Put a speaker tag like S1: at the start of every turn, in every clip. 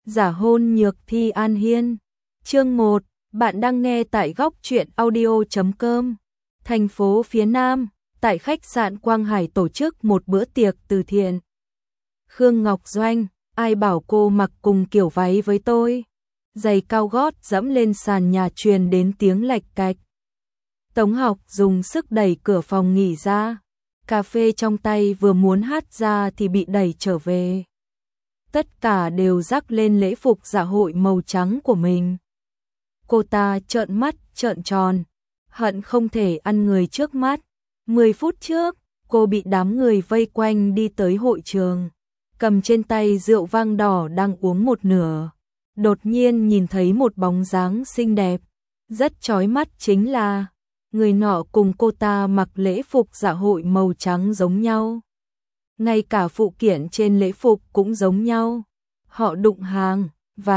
S1: Giả hôn nhược thi An Hiên. Chương 1, bạn đang nghe tại góc truyện audio.com. Thành phố phía Nam, tại khách sạn Quang Hải tổ chức một bữa tiệc từ thiện. Khương Ngọc Doanh, ai bảo cô mặc cùng kiểu váy với tôi? Giày cao gót dẫm lên sàn nhà truyền đến tiếng lạch cạch. Tống Học dùng sức đẩy cửa phòng nghỉ ra. Cà phê trong tay vừa muốn hắt ra thì bị đẩy trở về. Tất cả đều rắc lên lễ phục dạ hội màu trắng của mình. Cô ta trợn mắt trợn tròn, hận không thể ăn người trước mắt. 10 phút trước, cô bị đám người vây quanh đi tới hội trường, cầm trên tay rượu vang đỏ đang uống một nửa. Đột nhiên nhìn thấy một bóng dáng xinh đẹp, rất chói mắt, chính là người nọ cùng cô ta mặc lễ phục dạ hội màu trắng giống nhau. Ngay cả phụ kiện trên lễ phục cũng giống nhau. Họ đụng hàng,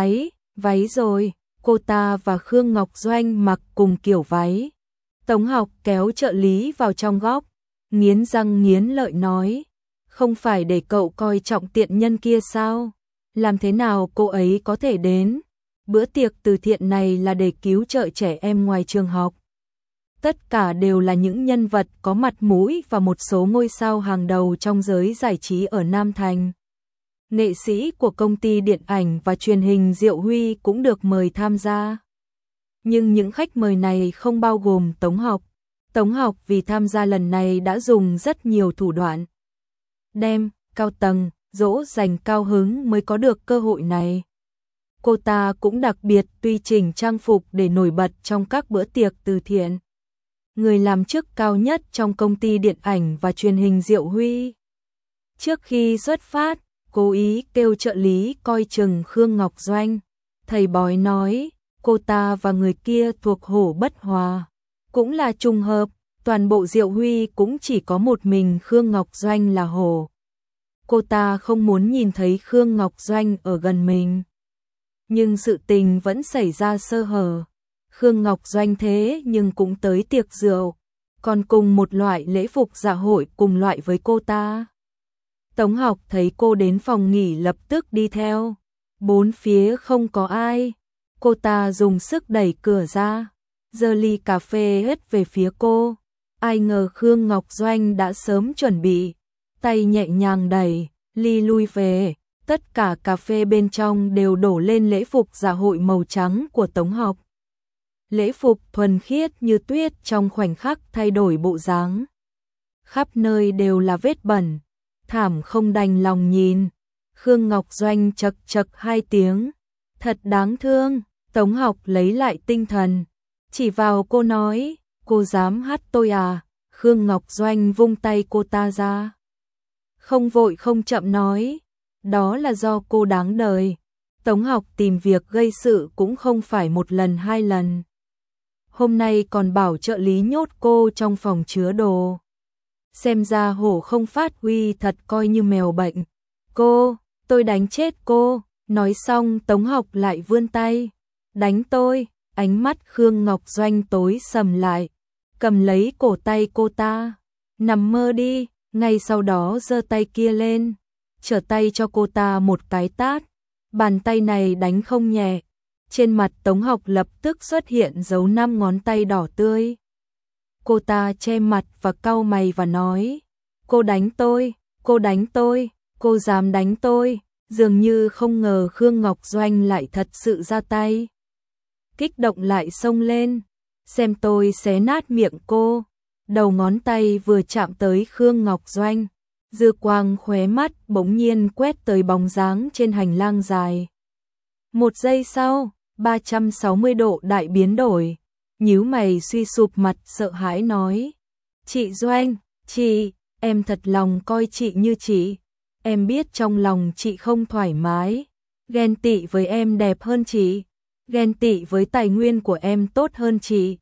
S1: váy rồi, cô ta và Khương Ngọc Doanh mặc cùng kiểu váy. Tống Học kéo trợ lý vào trong góc, nghiến răng nghiến lợi nói, không phải để cậu coi trọng tiện nhân kia sao? Làm thế nào cô ấy có thể đến? Bữa tiệc từ thiện này là để cứu trợ trẻ em ngoài trường học. Tất cả đều là những nhân vật có mặt mũi và một số ngôi sao hàng đầu trong giới giải trí ở Nam Thành. Nghệ sĩ của công ty điện ảnh và truyền hình Diệu Huy cũng được mời tham gia. Nhưng những khách mời này không bao gồm Tống Học. Tống Học vì tham gia lần này đã dùng rất nhiều thủ đoạn. Đem, cao tầng, dỗ dành cao hứng mới có được cơ hội này. Cô ta cũng đặc biệt tùy chỉnh trang phục để nổi bật trong các bữa tiệc từ thiện. Người làm chức cao nhất trong công ty điện ảnh và truyền hình Diệu Huy. Trước khi xuất phát, cố ý kêu trợ lý coi chừng Khương Ngọc Doanh. Thầy bói nói, cô ta và người kia thuộc hổ bất hòa. Cũng là trùng hợp, toàn bộ Diệu Huy cũng chỉ có một mình Khương Ngọc Doanh là hổ. Cô ta không muốn nhìn thấy Khương Ngọc Doanh ở gần mình. Nhưng sự tình vẫn xảy ra sơ hở. Khương Ngọc Doanh thế nhưng cũng tới tiệc rượu, còn cùng một loại lễ phục dạ hội cùng loại với cô ta. Tống Học thấy cô đến phòng nghỉ lập tức đi theo. Bốn phía không có ai. Cô ta dùng sức đẩy cửa ra, giơ ly cà phê hết về phía cô. Ai ngờ Khương Ngọc Doanh đã sớm chuẩn bị, tay nhẹ nhàng đẩy, ly lui về. Tất cả cà phê bên trong đều đổ lên lễ phục dạ hội màu trắng của Tống Học. Lễ phục thuần khiết như tuyết trong khoảnh khắc thay đổi bộ dáng. Khắp nơi đều là vết bẩn, thảm không đành lòng nhìn. Khương Ngọc Doanh chật chật hai tiếng, thật đáng thương. Tống Học lấy lại tinh thần, chỉ vào cô nói, cô dám hát tôi à? Khương Ngọc Doanh vung tay cô ta ra. Không vội không chậm nói, đó là do cô đáng đời. Tống Học tìm việc gây sự cũng không phải một lần hai lần. Hôm nay còn bảo trợ lý nhốt cô trong phòng chứa đồ. Xem ra hổ không phát huy thật coi như mèo bệnh. Tôi đánh chết cô. Nói xong Tống Học lại vươn tay. Đánh tôi. Ánh mắt Khương Ngọc Doanh tối sầm lại, cầm lấy cổ tay cô ta. Nằm mơ đi. Ngay sau đó giơ tay kia lên, trở tay cho cô ta một cái tát. Bàn tay này đánh không nhẹ. Trên mặt Tống Học lập tức xuất hiện dấu 5 ngón tay đỏ tươi. Cô ta che mặt và cau mày và nói, cô đánh tôi, cô dám đánh tôi. Dường như không ngờ Khương Ngọc Doanh lại thật sự ra tay. Kích động lại xông lên, xem tôi xé nát miệng cô. Đầu ngón tay vừa chạm tới Khương Ngọc Doanh, dư quang khóe mắt bỗng nhiên quét tới bóng dáng trên hành lang dài. Một giây sau, 360 độ đại biến đổi, nhíu mày suy sụp mặt sợ hãi nói, chị Doanh, em thật lòng coi chị như chị. Em biết trong lòng chị không thoải mái, ghen tị với em đẹp hơn chị, ghen tị với tài nguyên của em tốt hơn chị.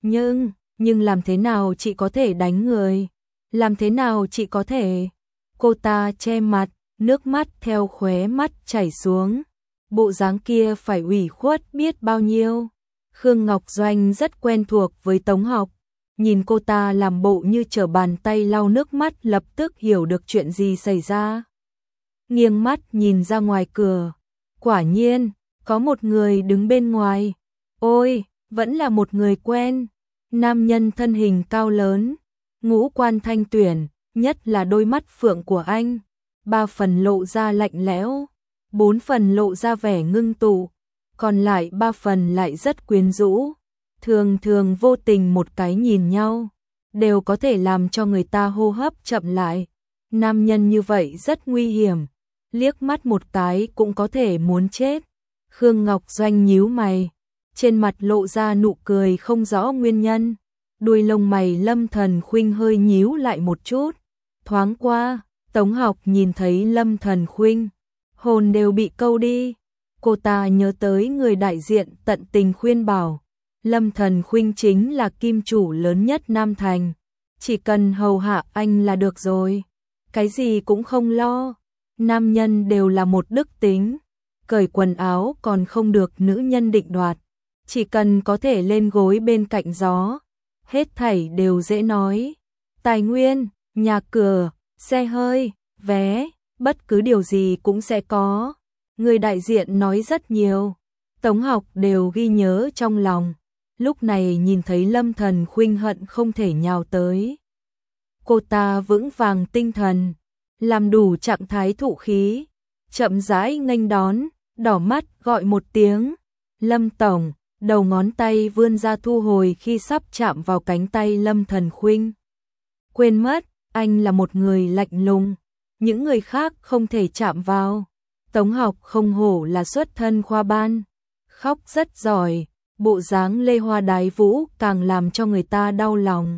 S1: Nhưng làm thế nào chị có thể đánh người? Làm thế nào chị có thể? Cô ta che mặt, nước mắt theo khóe mắt chảy xuống. Bộ dáng kia phải ủy khuất biết bao nhiêu. Khương Ngọc Doanh rất quen thuộc với Tống Học. Nhìn cô ta làm bộ như trở bàn tay lau nước mắt lập tức hiểu được chuyện gì xảy ra. Nghiêng mắt nhìn ra ngoài cửa. Quả nhiên, có một người đứng bên ngoài. Ôi, vẫn là một người quen. Nam nhân thân hình cao lớn, ngũ quan thanh tuyển, nhất là đôi mắt phượng của anh. 3 phần lộ ra lạnh lẽo, 4 phần lộ ra vẻ ngưng tụ, còn lại 3 phần lại rất quyến rũ. Thường thường vô tình một cái nhìn nhau, đều có thể làm cho người ta hô hấp chậm lại. Nam nhân như vậy rất nguy hiểm, liếc mắt một cái cũng có thể muốn chết. Khương Ngọc Doanh nhíu mày, trên mặt lộ ra nụ cười không rõ nguyên nhân. Đuôi lông mày Lâm Thần Khuynh hơi nhíu lại một chút. Thoáng qua, Tống Học nhìn thấy Lâm Thần Khuynh, hồn đều bị câu đi. Cô ta nhớ tới người đại diện tận tình khuyên bảo, Lâm Thần Khuynh chính là kim chủ lớn nhất Nam Thành, chỉ cần hầu hạ anh là được rồi, cái gì cũng không lo. Nam nhân đều là một đức tính, cởi quần áo còn không được nữ nhân định đoạt, chỉ cần có thể lên gối bên cạnh gió, hết thảy đều dễ nói. Tài nguyên, nhà cửa, xe hơi, vé, bất cứ điều gì cũng sẽ có. Người đại diện nói rất nhiều, Tống Học đều ghi nhớ trong lòng. Lúc này nhìn thấy Lâm Thần Khuynh hận không thể nhào tới. Cô ta vững vàng tinh thần, làm đủ trạng thái thụ khí, chậm rãi nghênh đón, đỏ mắt gọi một tiếng, Lâm Tổng, đầu ngón tay vươn ra thu hồi khi sắp chạm vào cánh tay Lâm Thần Khuynh. Quên mất, anh là một người lạnh lùng, những người khác không thể chạm vào. Tống Học không hổ là xuất thân khoa ban, khóc rất giỏi, bộ dáng lê hoa đái vũ càng làm cho người ta đau lòng.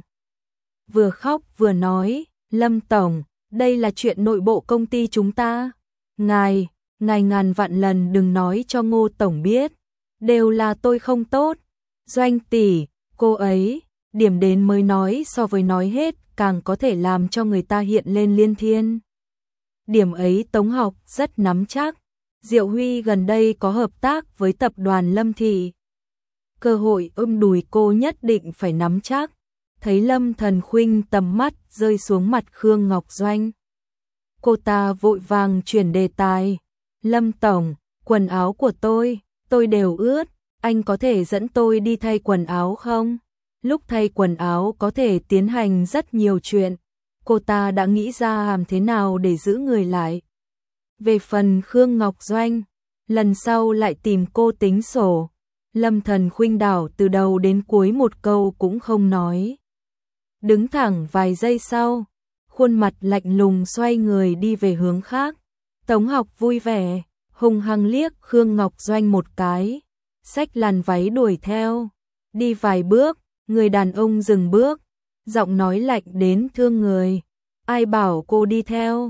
S1: Vừa khóc vừa nói, Lâm Tổng, đây là chuyện nội bộ công ty chúng ta. Ngài ngàn vạn lần đừng nói cho Ngô Tổng biết, đều là tôi không tốt. Doanh tỷ, cô ấy, điểm đến mới nói so với nói hết càng có thể làm cho người ta hiện lên liên thiên. Điểm ấy Tống Học rất nắm chắc. Diệu Huy gần đây có hợp tác với tập đoàn Lâm Thị. Cơ hội ôm đùi cô nhất định phải nắm chắc. Thấy Lâm Thần Khuynh tầm mắt rơi xuống mặt Khương Ngọc Doanh, cô ta vội vàng chuyển đề tài. Lâm Tổng, quần áo của tôi đều ướt, anh có thể dẫn tôi đi thay quần áo không? Lúc thay quần áo có thể tiến hành rất nhiều chuyện. Cô ta đã nghĩ ra làm thế nào để giữ người lại. Về phần Khương Ngọc Doanh, lần sau lại tìm cô tính sổ. Lâm Thần Khuynh đảo từ đầu đến cuối một câu cũng không nói. Đứng thẳng vài giây sau, khuôn mặt lạnh lùng xoay người đi về hướng khác. Tống Học vui vẻ, hung hăng liếc Khương Ngọc Doanh một cái, xách làn váy đuổi theo. Đi vài bước, người đàn ông dừng bước, giọng nói lạnh đến thương người. Ai bảo cô đi theo?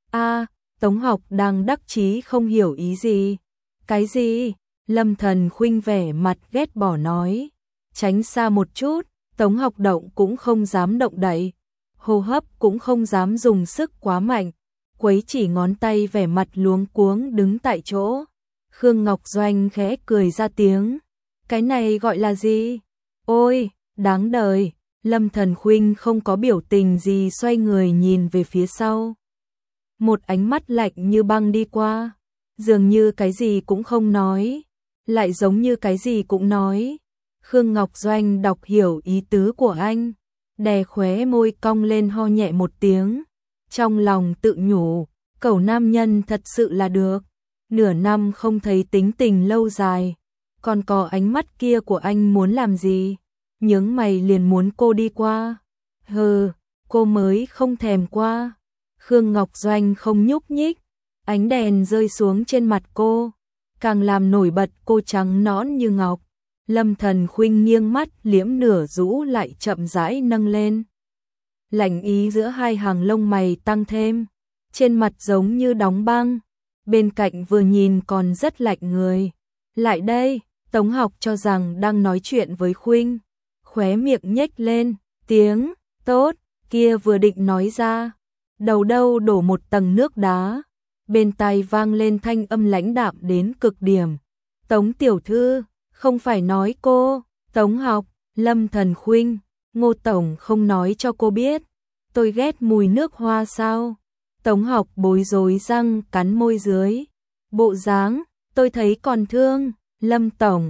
S1: Tống Học đang đắc chí không hiểu ý gì. Cái gì? Lâm Thần Khuynh vẻ mặt ghét bỏ nói. Tránh xa một chút, Tống Học động cũng không dám động đậy, hô hấp cũng không dám dùng sức quá mạnh, quấy chỉ ngón tay vẻ mặt luống cuống đứng tại chỗ. Khương Ngọc Doanh khẽ cười ra tiếng. Cái này gọi là gì? Ôi, đáng đời. Lâm Thần Khuynh không có biểu tình gì xoay người nhìn về phía sau. Một ánh mắt lạnh như băng đi qua, dường như cái gì cũng không nói, lại giống như cái gì cũng nói. Khương Ngọc Doanh đọc hiểu ý tứ của anh, đè khóe môi cong lên ho nhẹ một tiếng. Trong lòng tự nhủ, cẩu nam nhân thật sự là được. Nửa năm không thấy tính tình lâu dài, còn có ánh mắt kia của anh muốn làm gì? Nhướng mày liền muốn cô đi qua. Hừ, cô mới không thèm qua. Khương Ngọc Doanh không nhúc nhích, ánh đèn rơi xuống trên mặt cô, càng làm nổi bật cô trắng nõn như ngọc. Lâm Thần Khuynh nghiêng mắt liễm nửa rũ lại chậm rãi nâng lên. Lạnh ý giữa hai hàng lông mày tăng thêm, trên mặt giống như đóng băng, bên cạnh vừa nhìn còn rất lạnh người. Lại đây, Tống Học cho rằng đang nói chuyện với Khuynh, khóe miệng nhếch lên, tiếng tốt kia vừa định nói ra, đầu đâu đổ một tầng nước đá, bên tai vang lên thanh âm lãnh đạm đến cực điểm. Tống tiểu thư, không phải nói cô. Tống Học, Lâm Thần Khuynh, Ngô Tổng không nói cho cô biết, tôi ghét mùi nước hoa sao? Tống Học bối rối răng cắn môi dưới, bộ dáng Tôi thấy còn thương, Lâm Tổng,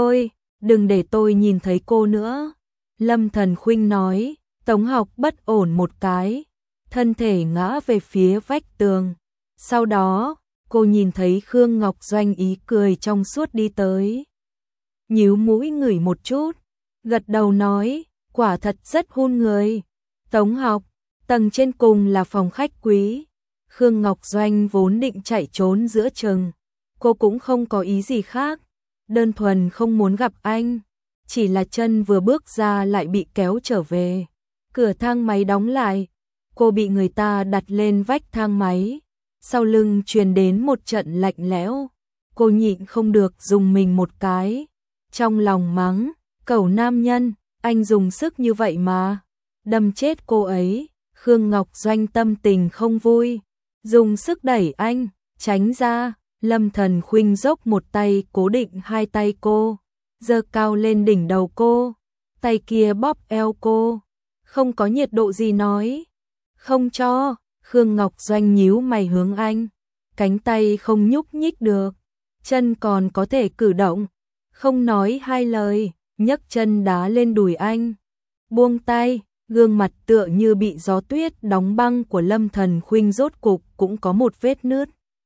S1: đừng để tôi nhìn thấy cô nữa. Lâm Thần Khuynh nói, Tống Học bất ổn một cái, thân thể ngã về phía vách tường. Sau đó, cô nhìn thấy Khương Ngọc Doanh ý cười trong suốt đi tới. Nhíu mũi ngửi một chút, gật đầu nói, quả thật rất hôn người. Tống Học, tầng trên cùng là phòng khách quý. Khương Ngọc Doanh vốn định chạy trốn giữa chừng, cô cũng không có ý gì khác, đơn thuần không muốn gặp anh, chỉ là chân vừa bước ra lại bị kéo trở về. Cửa thang máy đóng lại, cô bị người ta đặt lên vách thang máy, sau lưng truyền đến một trận lạnh lẽo. Cô nhịn không được dùng mình một cái, trong lòng mắng, cẩu nam nhân, anh dùng sức như vậy mà, đâm chết cô ấy. Khương Ngọc Doanh tâm tình không vui, dùng sức đẩy anh, tránh ra. Lâm Thần Khuynh dốc một tay cố định hai tay cô, giơ cao lên đỉnh đầu cô, tay kia bóp eo cô, không có nhiệt độ gì nói, không cho. Khương Ngọc Doanh nhíu mày hướng anh, cánh tay không nhúc nhích được, chân còn có thể cử động, không nói hai lời, nhấc chân đá lên đùi anh. Buông tay, gương mặt tựa như bị gió tuyết đóng băng của Lâm Thần Khuynh rốt cục cũng có một vết nứt.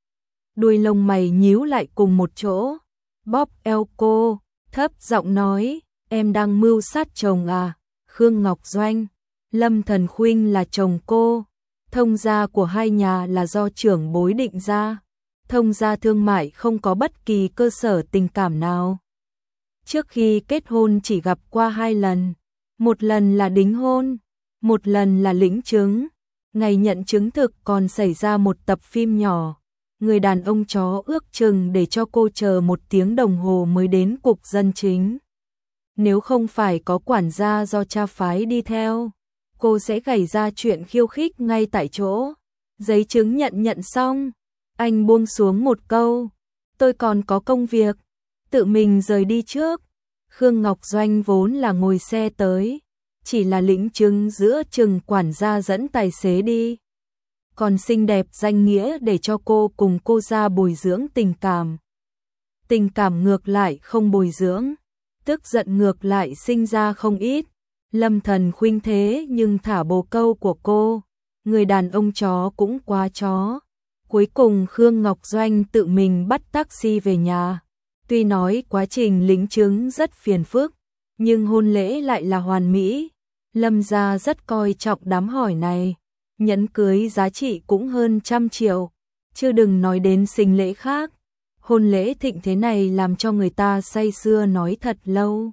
S1: Đuôi lông mày nhíu lại cùng một chỗ, bóp eo cô, thấp giọng nói, em đang mưu sát chồng à? Khương Ngọc Doanh, Lâm Thần Khuynh là chồng cô, thông gia của hai nhà là do trưởng bối định ra, thông gia thương mại không có bất kỳ cơ sở tình cảm nào. Trước khi kết hôn chỉ gặp qua 2 lần, một lần là đính hôn, một lần là lĩnh chứng. Ngày nhận chứng thực còn xảy ra một tập phim nhỏ. Người đàn ông chó ước chừng để cho cô chờ 1 tiếng đồng hồ mới đến cục dân chính. Nếu không phải có quản gia do cha phái đi theo, cô sẽ gảy ra chuyện khiêu khích ngay tại chỗ. Giấy chứng nhận nhận xong, anh buông xuống một câu, tôi còn có công việc, tự mình rời đi trước. Khương Ngọc Doanh vốn là ngồi xe tới, chỉ là lĩnh chứng giữa chừng quản gia dẫn tài xế đi. Còn xinh đẹp danh nghĩa để cho cô cùng cô ra bồi dưỡng tình cảm. Tình cảm ngược lại không bồi dưỡng, tức giận ngược lại sinh ra không ít. Lâm Thần Khuynh thế nhưng thả bồ câu của cô, người đàn ông chó cũng quá chó. Cuối cùng Khương Ngọc Doanh tự mình bắt taxi về nhà. Tuy nói quá trình lĩnh chứng rất phiền phức, nhưng hôn lễ lại là hoàn mỹ. Lâm gia rất coi trọng đám hỏi này, nhẫn cưới giá trị cũng hơn 100 triệu, chứ đừng nói đến sinh lễ khác. Hôn lễ thịnh thế này làm cho người ta say sưa nói thật lâu.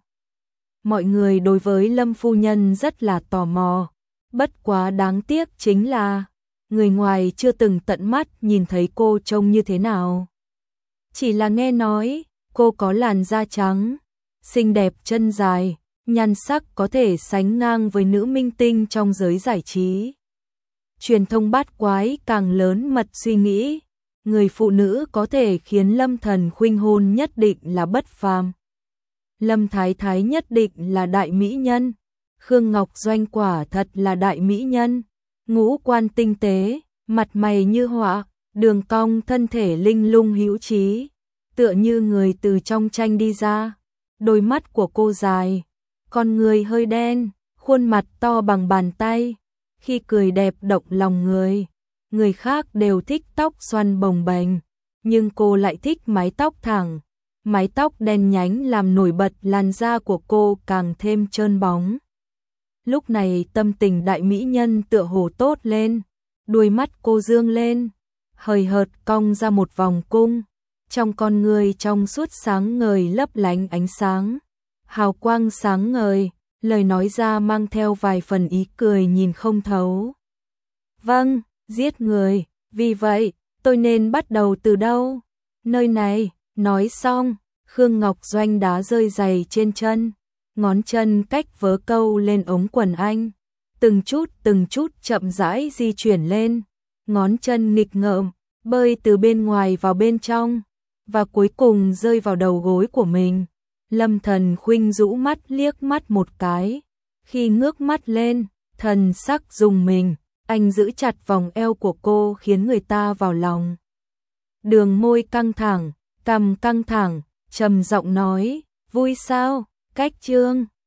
S1: Mọi người đối với Lâm phu nhân rất là tò mò, bất quá đáng tiếc chính là người ngoài chưa từng tận mắt nhìn thấy cô trông như thế nào. Chỉ là nghe nói cô có làn da trắng, xinh đẹp chân dài, nhan sắc có thể sánh ngang với nữ minh tinh trong giới giải trí. Truyền thông bát quái càng lớn mật suy nghĩ, người phụ nữ có thể khiến Lâm Thần Khuynh hôn nhất định là bất phàm. Lâm Thái Thái nhất định là đại mỹ nhân, Khương Ngọc Doanh quả thật là đại mỹ nhân, ngũ quan tinh tế, mặt mày như họa, đường cong thân thể linh lung hữu trí, tựa như người từ trong tranh đi ra. Đôi mắt của cô dài, con người hơi đen, khuôn mặt to bằng bàn tay, khi cười đẹp động lòng người. Người khác đều thích tóc xoăn bồng bềnh, nhưng cô lại thích mái tóc thẳng. Mái tóc đen nhánh làm nổi bật làn da của cô càng thêm trơn bóng. Lúc này tâm tình đại mỹ nhân tựa hồ tốt lên, đuôi mắt cô dương lên, hời hợt cong ra một vòng cung, trong con người trong suốt sáng ngời lấp lánh ánh sáng, hào quang sáng ngời, lời nói ra mang theo vài phần ý cười nhìn không thấu. Vâng, giết người, vì vậy, tôi nên bắt đầu từ đâu? Nơi này. Nói xong, Khương Ngọc Doanh đá rơi giày trên chân, ngón chân cách vớ câu lên ống quần anh, từng chút chậm rãi di chuyển lên, ngón chân nghịch ngợm, bơi từ bên ngoài vào bên trong, và cuối cùng rơi vào đầu gối của mình. Lâm Thần Khuynh rũ mắt liếc mắt một cái, khi ngước mắt lên, thần sắc rùng mình, anh giữ chặt vòng eo của cô khiến người ta vào lòng. Đường môi căng thẳng, cằm căng thẳng, trầm giọng nói, vui sao, cách chương.